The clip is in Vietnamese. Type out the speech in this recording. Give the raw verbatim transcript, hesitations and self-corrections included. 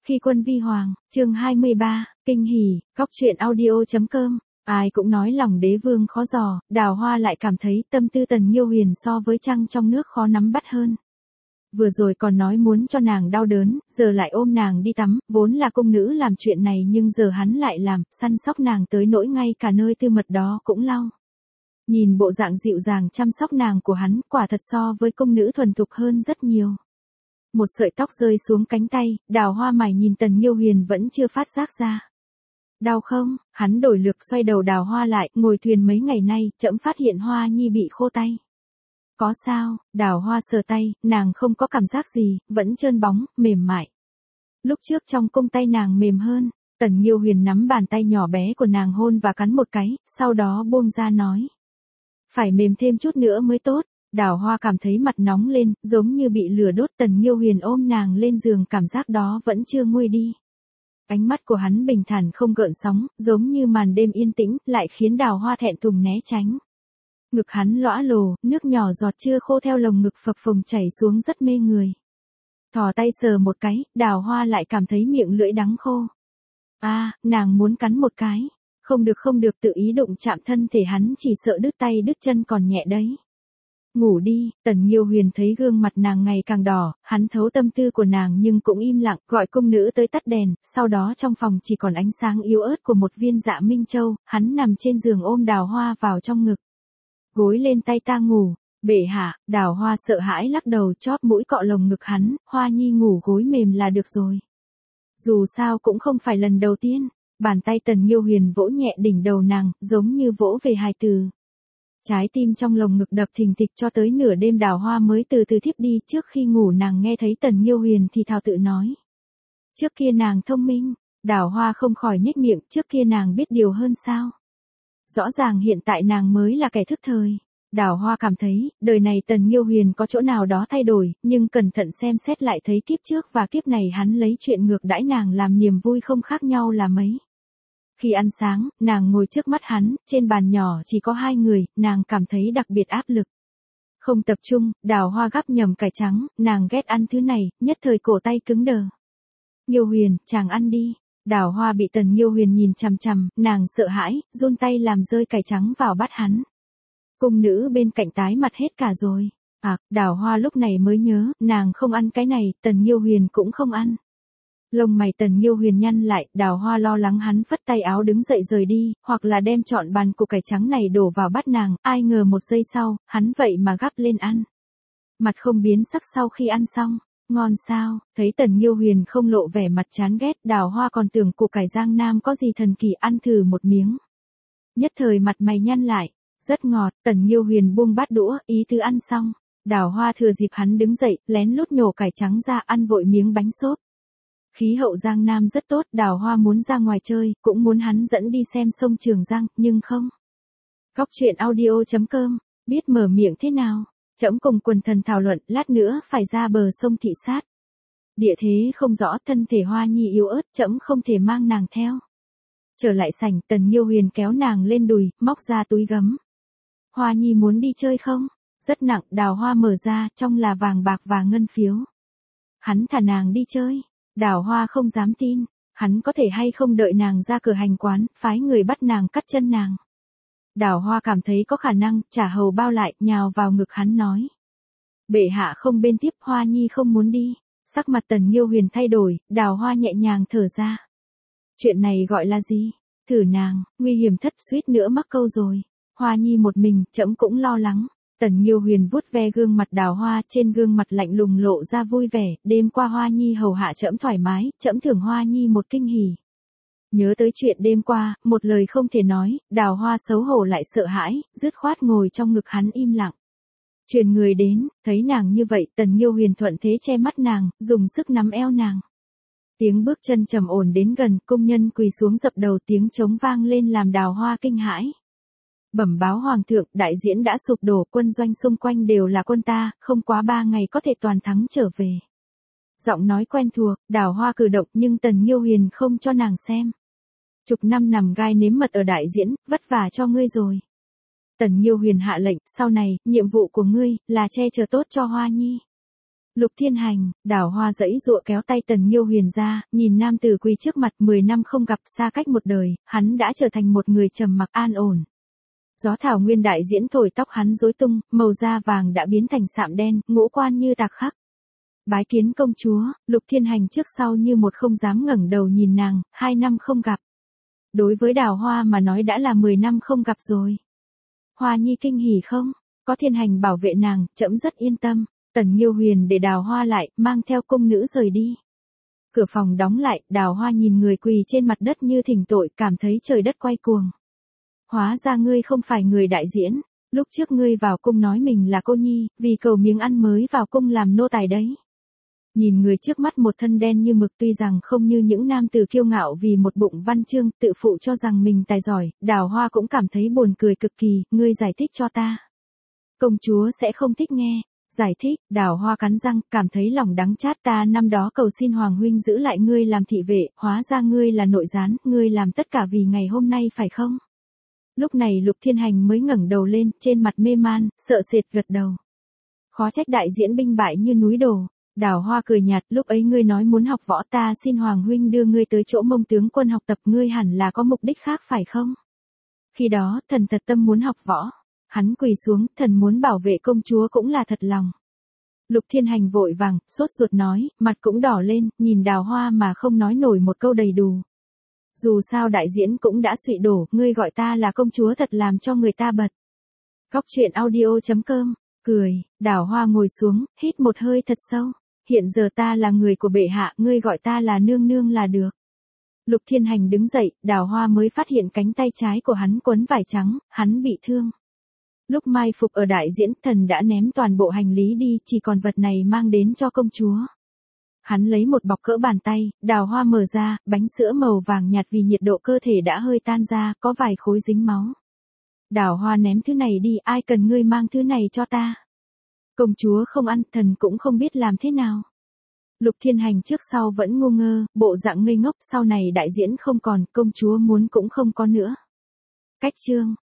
Khi quân vi hoàng, chương hai mươi ba, kinh hỉ, góc truyện audio.com. Ai cũng nói lòng đế vương khó dò, Đào Hoa lại cảm thấy tâm tư Tần Nghiêu Huyền so với trăng trong nước khó nắm bắt hơn. Vừa rồi còn nói muốn cho nàng đau đớn, giờ lại ôm nàng đi tắm, vốn là cung nữ làm chuyện này nhưng giờ hắn lại làm, săn sóc nàng tới nỗi ngay cả nơi tư mật đó cũng lau. Nhìn bộ dạng dịu dàng chăm sóc nàng của hắn, quả thật so với cung nữ thuần thục hơn rất nhiều. Một sợi tóc rơi xuống cánh tay, Đào Hoa mày nhìn Tần Nghiêu Huyền vẫn chưa phát giác ra. Đau không? Hắn đổi lược xoay đầu Đào Hoa lại, ngồi thuyền mấy ngày nay, trẫm phát hiện Hoa Nhi bị khô tay. Có sao? Đào Hoa sờ tay, nàng không có cảm giác gì, vẫn trơn bóng, mềm mại. Lúc trước trong cung tay nàng mềm hơn, Tần Nghiêu Huyền nắm bàn tay nhỏ bé của nàng hôn và cắn một cái, sau đó buông ra nói. Phải mềm thêm chút nữa mới tốt. Đào Hoa cảm thấy mặt nóng lên, giống như bị lửa đốt. Tần Nghiêu Huyền ôm nàng lên giường, cảm giác đó vẫn chưa nguôi đi. Ánh mắt của hắn bình thản không gợn sóng, giống như màn đêm yên tĩnh, lại khiến Đào Hoa thẹn thùng né tránh. Ngực hắn lõa lồ, nước nhỏ giọt chưa khô theo lồng ngực phập phồng chảy xuống rất mê người. Thò tay sờ một cái, Đào Hoa lại cảm thấy miệng lưỡi đắng khô. A, à, nàng muốn cắn một cái. Không được không được, tự ý đụng chạm thân thể hắn, chỉ sợ đứt tay đứt chân còn nhẹ đấy. Ngủ đi. Tần Nghiêu Huyền thấy gương mặt nàng ngày càng đỏ, hắn thấu tâm tư của nàng nhưng cũng im lặng, gọi cung nữ tới tắt đèn, sau đó trong phòng chỉ còn ánh sáng yếu ớt của một viên dạ minh châu, hắn nằm trên giường ôm Đào Hoa vào trong ngực. Gối lên tay ta ngủ. Bệ hạ. Đào Hoa sợ hãi lắc đầu, chóp mũi cọ lồng ngực hắn, Hoa Nhi ngủ gối mềm là được rồi. Dù sao cũng không phải lần đầu tiên. Bàn tay Tần Nghiêu Huyền vỗ nhẹ đỉnh đầu nàng, giống như vỗ về hài từ. Trái tim trong lồng ngực đập thình thịch cho tới nửa đêm Đào Hoa mới từ từ thiếp đi. Trước khi ngủ nàng nghe thấy Tần Nghiêu Huyền thì thào tự nói. Trước kia nàng thông minh. Đào Hoa không khỏi nhếch miệng, trước kia nàng biết điều hơn sao. Rõ ràng hiện tại nàng mới là kẻ thức thời. Đào Hoa cảm thấy, đời này Tần Nghiêu Huyền có chỗ nào đó thay đổi, nhưng cẩn thận xem xét lại thấy kiếp trước và kiếp này hắn lấy chuyện ngược đãi nàng làm niềm vui không khác nhau là mấy. Khi ăn sáng, nàng ngồi trước mắt hắn, trên bàn nhỏ chỉ có hai người, nàng cảm thấy đặc biệt áp lực. Không tập trung, Đào Hoa gắp nhầm cải trắng, nàng ghét ăn thứ này, nhất thời cổ tay cứng đờ. Nghiêu Huyền, chàng ăn đi. Đào Hoa bị Tần Nghiêu Huyền nhìn chằm chằm, nàng sợ hãi, run tay làm rơi cải trắng vào bát hắn. Cung nữ bên cạnh tái mặt hết cả rồi. À, Đào Hoa lúc này mới nhớ, nàng không ăn cái này, Tần Nghiêu Huyền cũng không ăn. Lông mày Tần Nghiêu Huyền nhăn lại, Đào Hoa lo lắng hắn phất tay áo đứng dậy rời đi, hoặc là đem trọn bàn củ cải trắng này đổ vào bát nàng, ai ngờ một giây sau, hắn vậy mà gắp lên ăn. Mặt không biến sắc sau khi ăn xong, ngon sao? Thấy Tần Nghiêu Huyền không lộ vẻ mặt chán ghét, Đào Hoa còn tưởng củ cải Giang Nam có gì thần kỳ, ăn thử một miếng. Nhất thời mặt mày nhăn lại, rất ngọt. Tần Nghiêu Huyền buông bát đũa, ý tứ ăn xong. Đào Hoa thừa dịp hắn đứng dậy, lén lút nhổ cải trắng ra ăn vội miếng bánh xốp. Khí hậu Giang Nam rất tốt, Đào Hoa muốn ra ngoài chơi, cũng muốn hắn dẫn đi xem sông Trường Giang, nhưng không. Góc truyện audio.com, biết mở miệng thế nào? Trẫm cùng quần thần thảo luận, lát nữa phải ra bờ sông thị sát. Địa thế không rõ, thân thể Hoa Nhi yếu ớt, trẫm không thể mang nàng theo. Trở lại sảnh, Tần Nghiêu Huyền kéo nàng lên đùi, móc ra túi gấm. Hoa Nhi muốn đi chơi không? Rất nặng. Đào Hoa mở ra, trong là vàng bạc và ngân phiếu. Hắn thả nàng đi chơi. Đào Hoa không dám tin, hắn có thể hay không đợi nàng ra cửa hành quán, phái người bắt nàng cắt chân nàng. Đào Hoa cảm thấy có khả năng, trả hầu bao lại, nhào vào ngực hắn nói. Bệ hạ không bên tiếp, Hoa Nhi không muốn đi. Sắc mặt Tần Nghiêu Huyền thay đổi, Đào Hoa nhẹ nhàng thở ra. Chuyện này gọi là gì? Thử nàng, nguy hiểm thất suýt nữa mắc câu rồi. Hoa Nhi một mình, trẫm cũng lo lắng. Tần Nghiêu Huyền vuốt ve gương mặt Đào Hoa, trên gương mặt lạnh lùng lộ ra vui vẻ, đêm qua Hoa Nhi hầu hạ trẫm thoải mái, trẫm thưởng Hoa Nhi một kinh hỉ. Nhớ tới chuyện đêm qua, một lời không thể nói, Đào Hoa xấu hổ lại sợ hãi, dứt khoát ngồi trong ngực hắn im lặng. Truyền người đến, thấy nàng như vậy, Tần Nghiêu Huyền thuận thế che mắt nàng, dùng sức nắm eo nàng. Tiếng bước chân trầm ổn đến gần, công nhân quỳ xuống dập đầu, tiếng trống vang lên làm Đào Hoa kinh hãi. Bẩm báo hoàng thượng, đại diễn đã sụp đổ, quân doanh xung quanh đều là quân ta, không quá ba ngày có thể toàn thắng trở về. Giọng nói quen thuộc, Đào Hoa cử động nhưng Tần Nghiêu Huyền không cho nàng xem. Chục năm nằm gai nếm mật ở đại diễn, vất vả cho ngươi rồi. Tần Nghiêu Huyền hạ lệnh, sau này, nhiệm vụ của ngươi, là che chở tốt cho Hoa Nhi. Lục Thiên Hành, Đào Hoa giãy giụa kéo tay Tần Nghiêu Huyền ra, nhìn nam tử quỳ trước mặt mười năm không gặp xa cách một đời, hắn đã trở thành một người trầm mặc an ổn. Gió thảo nguyên đại diễn thổi tóc hắn rối tung, màu da vàng đã biến thành sạm đen, ngũ quan như tạc khắc. Bái kiến công chúa, Lục Thiên Hành trước sau như một không dám ngẩng đầu nhìn nàng, hai năm không gặp. Đối với Đào Hoa mà nói đã là mười năm không gặp rồi. Hoa nhi kinh hỉ không? Có Thiên Hành bảo vệ nàng, trẫm rất yên tâm. Tần Nghiêu Huyền để Đào Hoa lại, mang theo cung nữ rời đi. Cửa phòng đóng lại, Đào Hoa nhìn người quỳ trên mặt đất như thỉnh tội, cảm thấy trời đất quay cuồng. Hóa ra ngươi không phải người đại diễn, lúc trước ngươi vào cung nói mình là cô nhi, vì cầu miếng ăn mới vào cung làm nô tài đấy. Nhìn người trước mắt một thân đen như mực, tuy rằng không như những nam tử kiêu ngạo vì một bụng văn chương tự phụ cho rằng mình tài giỏi, Đào Hoa cũng cảm thấy buồn cười cực kỳ, ngươi giải thích cho ta. Công chúa sẽ không thích nghe. Giải thích, Đào Hoa cắn răng, cảm thấy lòng đắng chát, ta năm đó cầu xin Hoàng huynh giữ lại ngươi làm thị vệ, hóa ra ngươi là nội gián, ngươi làm tất cả vì ngày hôm nay phải không? Lúc này Lục Thiên Hành mới ngẩng đầu lên, trên mặt mê man, sợ sệt gật đầu. Khó trách đại diễn binh bại như núi đổ. Đào Hoa cười nhạt, lúc ấy ngươi nói muốn học võ, ta xin Hoàng huynh đưa ngươi tới chỗ Mông tướng quân học tập, ngươi hẳn là có mục đích khác phải không? Khi đó, thần thật tâm muốn học võ. Hắn quỳ xuống, thần muốn bảo vệ công chúa cũng là thật lòng. Lục Thiên Hành vội vàng, sốt ruột nói, mặt cũng đỏ lên, nhìn Đào Hoa mà không nói nổi một câu đầy đủ. Dù sao đại diễn cũng đã suy đổ, ngươi gọi ta là công chúa thật làm cho người ta bật. Góc truyện audio chấm com, cười, Đào Hoa ngồi xuống, hít một hơi thật sâu. Hiện giờ ta là người của bệ hạ, ngươi gọi ta là nương nương là được. Lục Thiên Hành đứng dậy, Đào Hoa mới phát hiện cánh tay trái của hắn quấn vải trắng, hắn bị thương. Lúc mai phục ở đại diễn, thần đã ném toàn bộ hành lý đi, chỉ còn vật này mang đến cho công chúa. Hắn lấy một bọc cỡ bàn tay, Đào Hoa mở ra, bánh sữa màu vàng nhạt vì nhiệt độ cơ thể đã hơi tan ra, có vài khối dính máu. Đào Hoa ném thứ này đi, ai cần ngươi mang thứ này cho ta. Công chúa không ăn, thần cũng không biết làm thế nào. Lục Thiên Hành trước sau vẫn ngu ngơ, bộ dạng ngây ngốc, sau này đại diễn không còn, công chúa muốn cũng không có nữa. Cách chương